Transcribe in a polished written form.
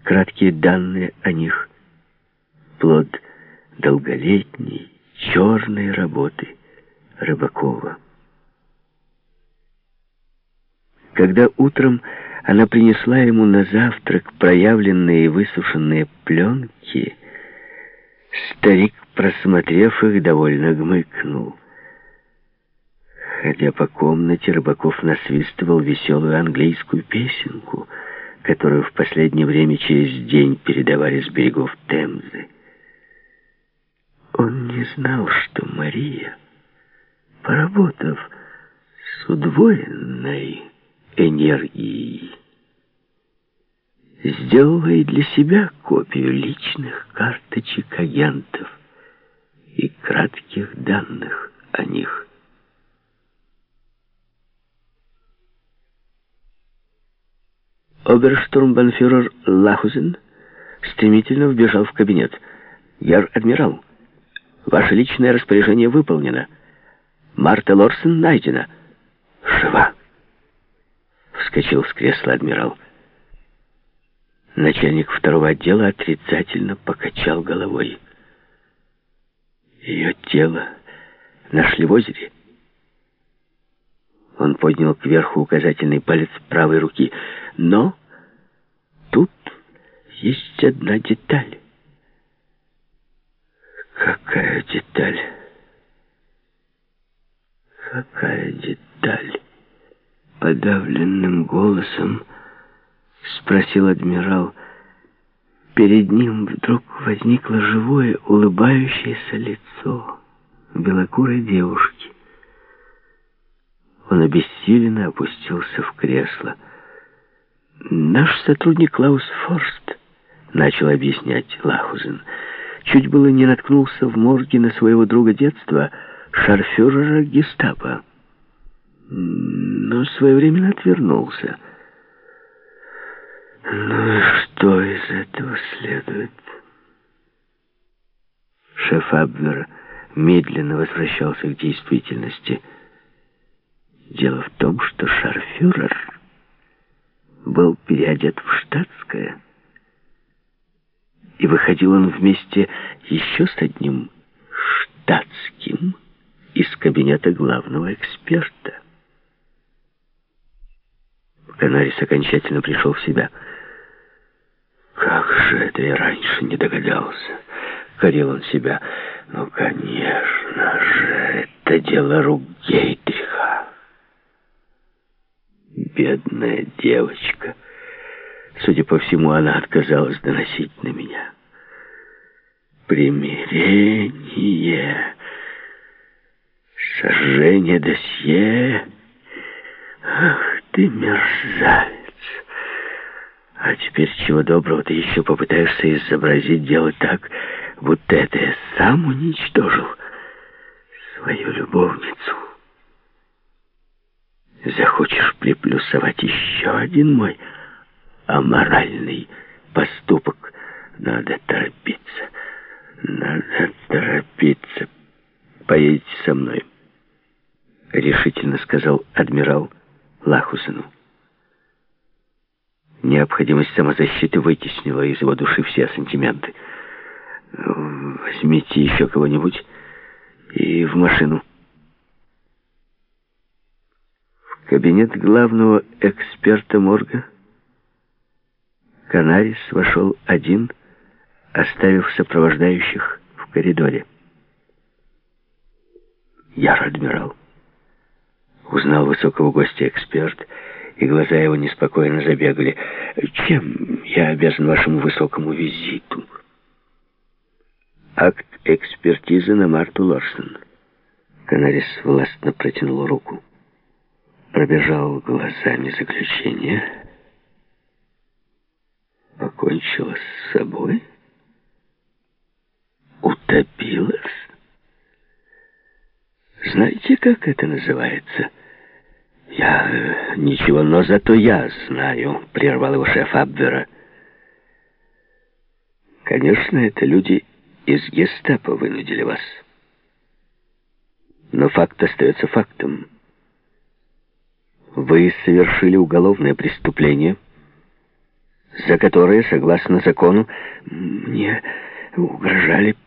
Краткие данные о них — плод долголетней, черной работы Рыбакова. Когда утром она принесла ему на завтрак проявленные и высушенные пленки, старик, просмотрев их, довольно гмыкнул. Ходя по комнате, Рыбаков насвистывал веселую английскую песенку, которую в последнее время через день передавали с берегов Темзы. Он не знал, что Мария, поработав с удвоенной энергией, сделала и для себя копию личных карточек агентов и кратких данных о них. Оберштурмбанфюрер Лахузен стремительно вбежал в кабинет. «Герр адмирал, ваше личное распоряжение выполнено. Марта Лорсен найдена». «Жива!» — вскочил с кресла адмирал. Начальник второго отдела отрицательно покачал головой. «Ее тело нашли в озере». Он поднял кверху указательный палец правой руки. «Но тут есть одна деталь». «Какая деталь? Какая деталь?» Подавленным голосом спросил адмирал. Перед ним вдруг возникло живое, улыбающееся лицо белокурой девушки. Он обессиленно опустился в кресло. «Наш сотрудник Клаус Форст», — начал объяснять Лахузен, чуть было не наткнулся в морге на своего друга детства, шарфюрера гестапо, но своевременно отвернулся. Ну и что из этого следует? Шеф Абвера медленно возвращался к действительности. Дело в том, что шарфюрер был переодет в штатское, и выходил он вместе еще с одним штатским из кабинета главного эксперта. Канарис окончательно пришел в себя. «Как же это я раньше не догадался?» — корил он себя. «Ну, конечно же, это дело рук Гейдриха. Бедная девочка. Судя по всему, она отказалась доносить на меня. Примирение, сожжение досье. Ах ты, мерзавец! А теперь, чего доброго, ты еще попытаешься изобразить дело так, будто это я сам уничтожил свою любовницу. Захочешь приплюсовать еще один мой аморальный поступок? Надо торопиться. Надо торопиться. Поедете со мной, решительно сказал адмирал Лахузену. Необходимость самозащиты вытеснила из его души все сантименты. Возьмите еще кого-нибудь и в машину. В кабинет главного эксперта морга Канарис вошел один, оставив сопровождающих в коридоре. «Яр, адмирал!» Узнал высокого гостя эксперт, и глаза его неспокойно забегали. «Чем я обязан вашему высокому визиту?» «Акт экспертизы на Марту Лорсен». Канарис властно протянул руку, пробежал глазами заключение. Покончила с собой? Утопилась? Знаете, как это называется? Я ничего, но зато я знаю, прервал его шеф Абвера. Конечно, это люди из гестапо вынудили вас. Но факт остается фактом. Вы совершили уголовное преступление, за которые, согласно закону, мне угрожали